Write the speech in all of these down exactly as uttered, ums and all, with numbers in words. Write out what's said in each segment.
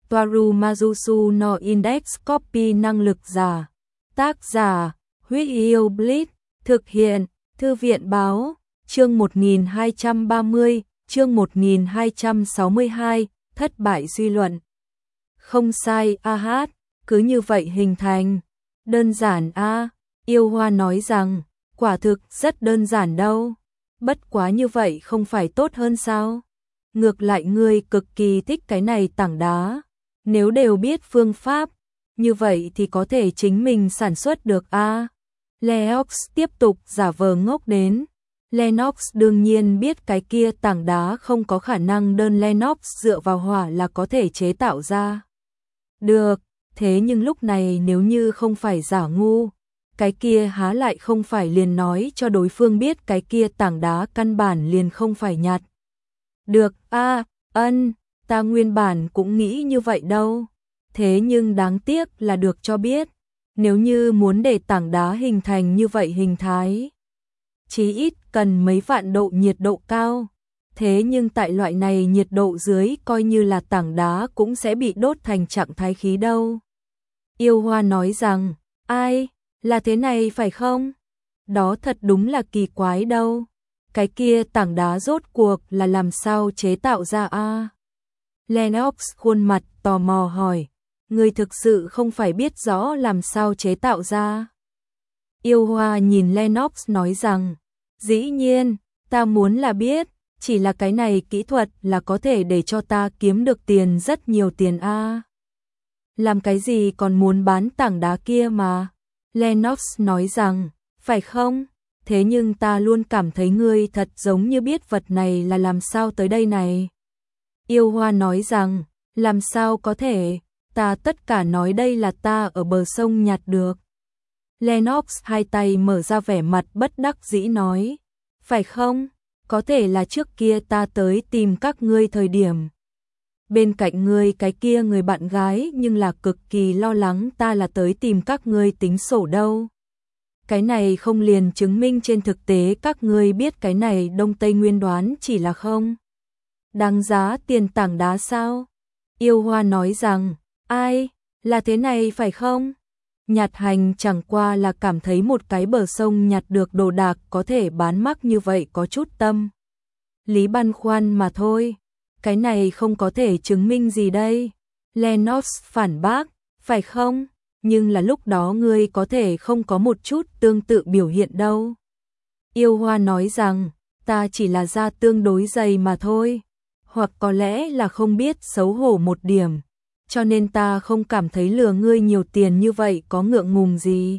Toaru Majusu no Index Copy năng lực giả. Tác giả, Huyết Yêu Blitz, thực hiện, Thư viện báo, chương một nghìn hai trăm ba mươi, chương một nghìn hai trăm sáu mươi hai, thất bại suy luận. Không sai, a hát, cứ như vậy hình thành. Đơn giản a, Yêu Hoa nói rằng, quả thực rất đơn giản đâu. Bất quá như vậy không phải tốt hơn sao? Ngược lại ngươi cực kỳ thích cái này tảng đá. Nếu đều biết phương pháp, như vậy thì có thể chính mình sản xuất được a. Lennox tiếp tục giả vờ ngốc đến. Lennox đương nhiên biết cái kia tảng đá không có khả năng đơn Lennox dựa vào hỏa là có thể chế tạo ra. Được, thế nhưng lúc này nếu như không phải giả ngu, cái kia há lại không phải liền nói cho đối phương biết cái kia tảng đá căn bản liền không phải nhặt. Được, a, ân, ta nguyên bản cũng nghĩ như vậy đâu. Thế nhưng đáng tiếc là được cho biết, nếu như muốn để tảng đá hình thành như vậy hình thái, chí ít cần mấy vạn độ nhiệt độ cao. Thế nhưng tại loại này nhiệt độ dưới coi như là tảng đá cũng sẽ bị đốt thành trạng thái khí đâu. Yêu Hoa nói rằng, ai, là thế này phải không? Đó thật đúng là kỳ quái đâu. Cái kia tảng đá rốt cuộc là làm sao chế tạo ra a? Lennox khuôn mặt tò mò hỏi, người thực sự không phải biết rõ làm sao chế tạo ra. Yêu Hoa nhìn Lennox nói rằng, dĩ nhiên, ta muốn là biết, chỉ là cái này kỹ thuật là có thể để cho ta kiếm được tiền rất nhiều tiền a. Làm cái gì còn muốn bán tảng đá kia mà? Lennox nói rằng, phải không? Thế nhưng ta luôn cảm thấy ngươi thật giống như biết vật này là làm sao tới đây này. Yêu Hoa nói rằng, làm sao có thể, ta tất cả nói đây là ta ở bờ sông nhặt được. Lennox hai tay mở ra vẻ mặt bất đắc dĩ nói, phải không? Có thể là trước kia ta tới tìm các ngươi thời điểm. Bên cạnh ngươi cái kia người bạn gái nhưng là cực kỳ lo lắng ta là tới tìm các ngươi tính sổ đâu. Cái này không liền chứng minh trên thực tế các ngươi biết cái này Đông Tây Nguyên đoán chỉ là không đáng giá tiền tảng đá sao? Yêu Hoa nói rằng, ai, là thế này phải không? Nhặt hành chẳng qua là cảm thấy một cái bờ sông nhặt được đồ đạc có thể bán mắc như vậy có chút tâm lý băn khoăn mà thôi. Cái này không có thể chứng minh gì đây. Lennox phản bác, phải không? Nhưng là lúc đó ngươi có thể không có một chút tương tự biểu hiện đâu. Yêu Hoa nói rằng, ta chỉ là da tương đối dày mà thôi. Hoặc có lẽ là không biết xấu hổ một điểm. Cho nên ta không cảm thấy lừa ngươi nhiều tiền như vậy có ngượng ngùng gì.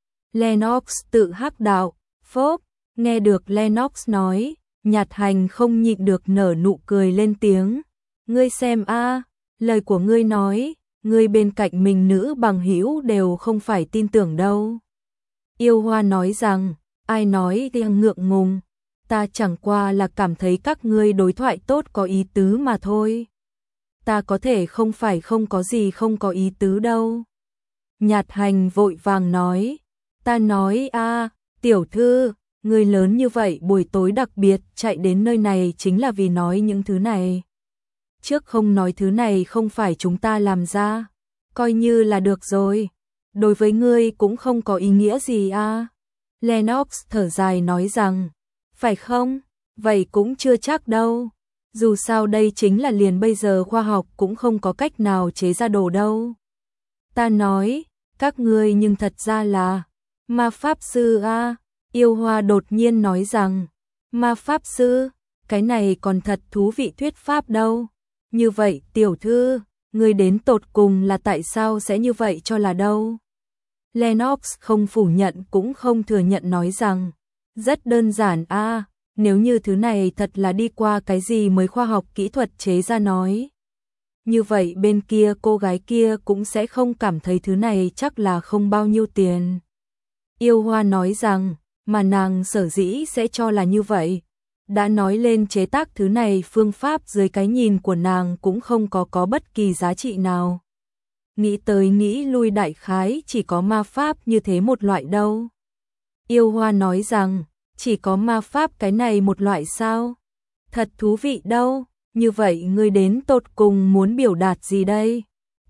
Lennox tự hắc đạo, phốp, nghe được Lennox nói, nhặt hành không nhịn được nở nụ cười lên tiếng. Ngươi xem a, lời của ngươi nói, ngươi bên cạnh mình nữ bằng hữu đều không phải tin tưởng đâu. Yêu Hoa nói rằng, ai nói thì ngượng ngùng, ta chẳng qua là cảm thấy các ngươi đối thoại tốt có ý tứ mà thôi. Ta có thể không phải không có gì không có ý tứ đâu. Nhạt hành vội vàng nói, ta nói a, tiểu thư, người lớn như vậy buổi tối đặc biệt chạy đến nơi này chính là vì nói những thứ này. Trước không nói thứ này không phải chúng ta làm ra, coi như là được rồi. Đối với ngươi cũng không có ý nghĩa gì a. Lennox thở dài nói rằng, phải không? Vậy cũng chưa chắc đâu. Dù sao đây chính là liền bây giờ khoa học cũng không có cách nào chế ra đồ đâu. Ta nói, các ngươi nhưng thật ra là ma pháp sư a. Yêu Hoa đột nhiên nói rằng, ma pháp sư, cái này còn thật thú vị thuyết pháp đâu. Như vậy tiểu thư, ngươi đến tột cùng là tại sao sẽ như vậy cho là đâu? Lennox không phủ nhận cũng không thừa nhận nói rằng, rất đơn giản a. Nếu như thứ này thật là đi qua cái gì mới khoa học kỹ thuật chế ra nói. Như vậy bên kia cô gái kia cũng sẽ không cảm thấy thứ này chắc là không bao nhiêu tiền. Yêu Hoa nói rằng, mà nàng sở dĩ sẽ cho là như vậy. Đã nói lên chế tác thứ này phương pháp dưới cái nhìn của nàng cũng không có có bất kỳ giá trị nào. Nghĩ tới nghĩ lui đại khái chỉ có ma pháp như thế một loại đâu. Yêu Hoa nói rằng, chỉ có ma pháp cái này một loại sao? Thật thú vị đâu, như vậy ngươi đến tột cùng muốn biểu đạt gì đây?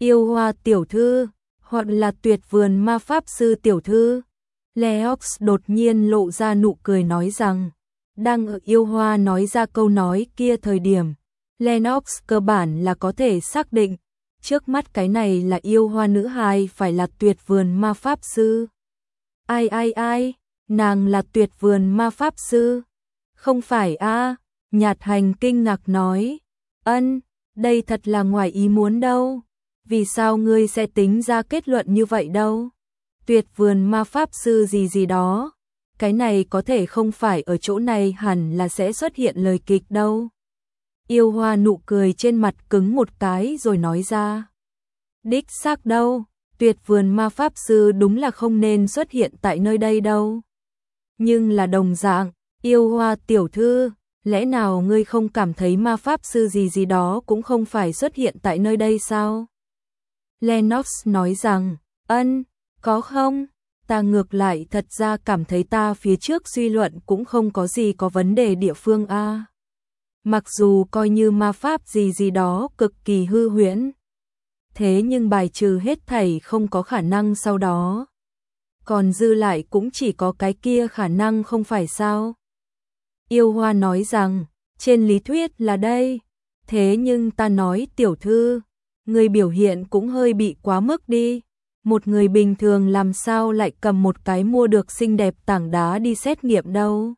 Yêu Hoa tiểu thư, hoặc là Tuyệt Vườn Ma Pháp Sư tiểu thư. Leox đột nhiên lộ ra nụ cười nói rằng, đang ở Yêu Hoa nói ra câu nói kia thời điểm, Lennox cơ bản là có thể xác định, trước mắt cái này là Yêu Hoa nữ hài phải là Tuyệt Vườn Ma Pháp Sư. Ai ai ai, nàng là Tuyệt Vườn Ma Pháp Sư? Không phải a? Nhạt Hành kinh ngạc nói, ân, đây thật là ngoài ý muốn đâu. Vì sao ngươi sẽ tính ra kết luận như vậy đâu? Tuyệt Vườn Ma Pháp Sư gì gì đó, cái này có thể không phải ở chỗ này hẳn là sẽ xuất hiện lời kịch đâu. Yêu Hoa nụ cười trên mặt cứng một cái rồi nói ra, đích xác đâu, Tuyệt Vườn Ma Pháp Sư đúng là không nên xuất hiện tại nơi đây đâu. Nhưng là đồng dạng, Yêu Hoa tiểu thư, lẽ nào ngươi không cảm thấy ma pháp sư gì gì đó cũng không phải xuất hiện tại nơi đây sao? Lennox nói rằng, ân, có không? Ta ngược lại thật ra cảm thấy ta phía trước suy luận cũng không có gì có vấn đề địa phương a. À. Mặc dù coi như ma pháp gì gì đó cực kỳ hư huyễn, thế nhưng bài trừ hết thảy không có khả năng sau đó. Còn dư lại cũng chỉ có cái kia khả năng không phải sao? Yêu Hoa nói rằng, trên lý thuyết là đây, thế nhưng ta nói tiểu thư, người biểu hiện cũng hơi bị quá mức đi. Một người bình thường làm sao lại cầm một cái mua được xinh đẹp tảng đá đi xét nghiệm đâu.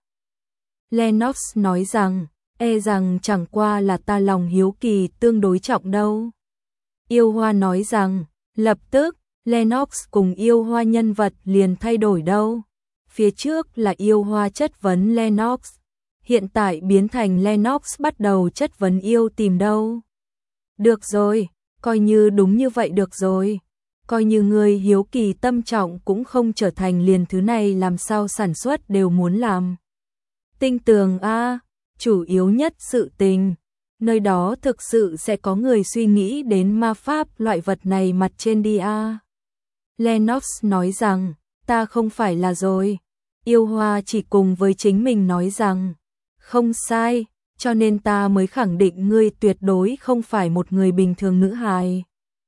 Lennox nói rằng, e rằng chẳng qua là ta lòng hiếu kỳ tương đối trọng đâu. Yêu Hoa nói rằng, lập tức, Lennox cùng Yêu Hoa nhân vật liền thay đổi đâu. Phía trước là Yêu Hoa chất vấn Lennox, hiện tại biến thành Lennox bắt đầu chất vấn yêu tìm đâu. Được rồi, coi như đúng như vậy được rồi. Coi như người hiếu kỳ tâm trọng cũng không trở thành liền thứ này làm sao sản xuất đều muốn làm. Tinh tường a, chủ yếu nhất sự tình. Nơi đó thực sự sẽ có người suy nghĩ đến ma pháp loại vật này mặt trên đi a. Lennox nói rằng, ta không phải là rồi. Yêu Hoa chỉ cùng với chính mình nói rằng, không sai, cho nên ta mới khẳng định ngươi tuyệt đối không phải một người bình thường nữ hài.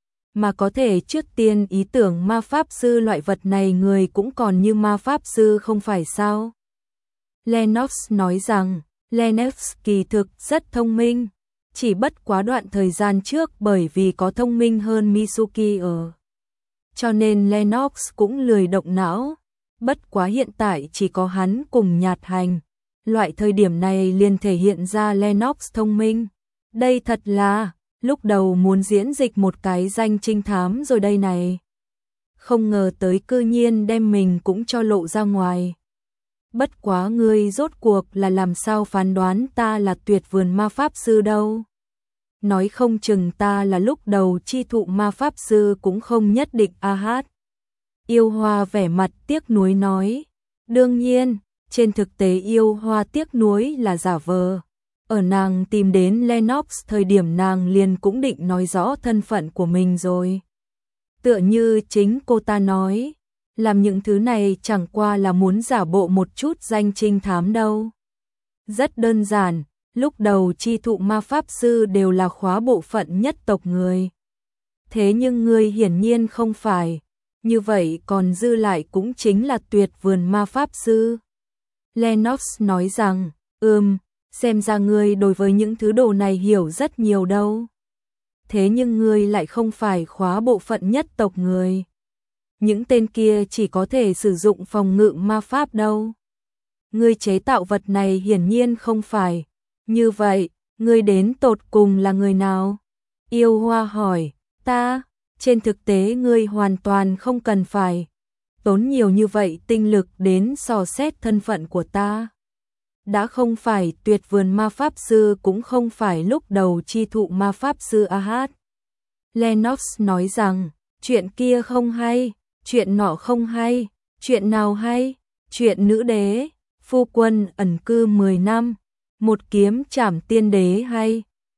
Mà có thể trước tiên ý tưởng ma pháp sư loại vật này người cũng còn như ma pháp sư không phải sao? Lennox nói rằng, Lennox kỳ thực rất thông minh, chỉ bất quá đoạn thời gian trước bởi vì có thông minh hơn Mitsuki ở. Cho nên Lennox cũng lười động não, bất quá hiện tại chỉ có hắn cùng Nhạt Hành. Loại thời điểm này liền thể hiện ra Lennox thông minh. Đây thật là, lúc đầu muốn diễn dịch một cái danh trinh thám rồi đây này. Không ngờ tới cư nhiên đem mình cũng cho lộ ra ngoài. Bất quá ngươi rốt cuộc là làm sao phán đoán ta là Tuyệt Vườn Ma Pháp Sư đâu. Nói không chừng ta là lúc đầu chi thụ ma pháp sư cũng không nhất định a hát. Yêu Hoa vẻ mặt tiếc nuối nói. Đương nhiên, trên thực tế Yêu Hoa tiếc nuối là giả vờ. Ở nàng tìm đến Lennox thời điểm nàng liền cũng định nói rõ thân phận của mình rồi. Tựa như chính cô ta nói, làm những thứ này chẳng qua là muốn giả bộ một chút danh trinh thám đâu. Rất đơn giản, lúc đầu chi thụ ma pháp sư đều là khóa bộ phận nhất tộc người. Thế nhưng ngươi hiển nhiên không phải, như vậy còn dư lại cũng chính là Tuyệt Vườn Ma Pháp Sư. Lennox nói rằng, ừm, xem ra ngươi đối với những thứ đồ này hiểu rất nhiều đâu. Thế nhưng ngươi lại không phải khóa bộ phận nhất tộc người. Những tên kia chỉ có thể sử dụng phòng ngự ma pháp đâu. Ngươi chế tạo vật này hiển nhiên không phải. Như vậy, ngươi đến tột cùng là người nào? Yêu Hoa hỏi, ta, trên thực tế ngươi hoàn toàn không cần phải tốn nhiều như vậy tinh lực đến dò xét thân phận của ta. Đã không phải Tuyệt Vườn Ma Pháp Sư cũng không phải lúc đầu chi thụ ma pháp sư a hát. Lennox nói rằng, chuyện kia không hay, chuyện nọ không hay, chuyện nào hay, chuyện nữ đế, phu quân ẩn cư mười năm, một kiếm trảm tiên đế hay,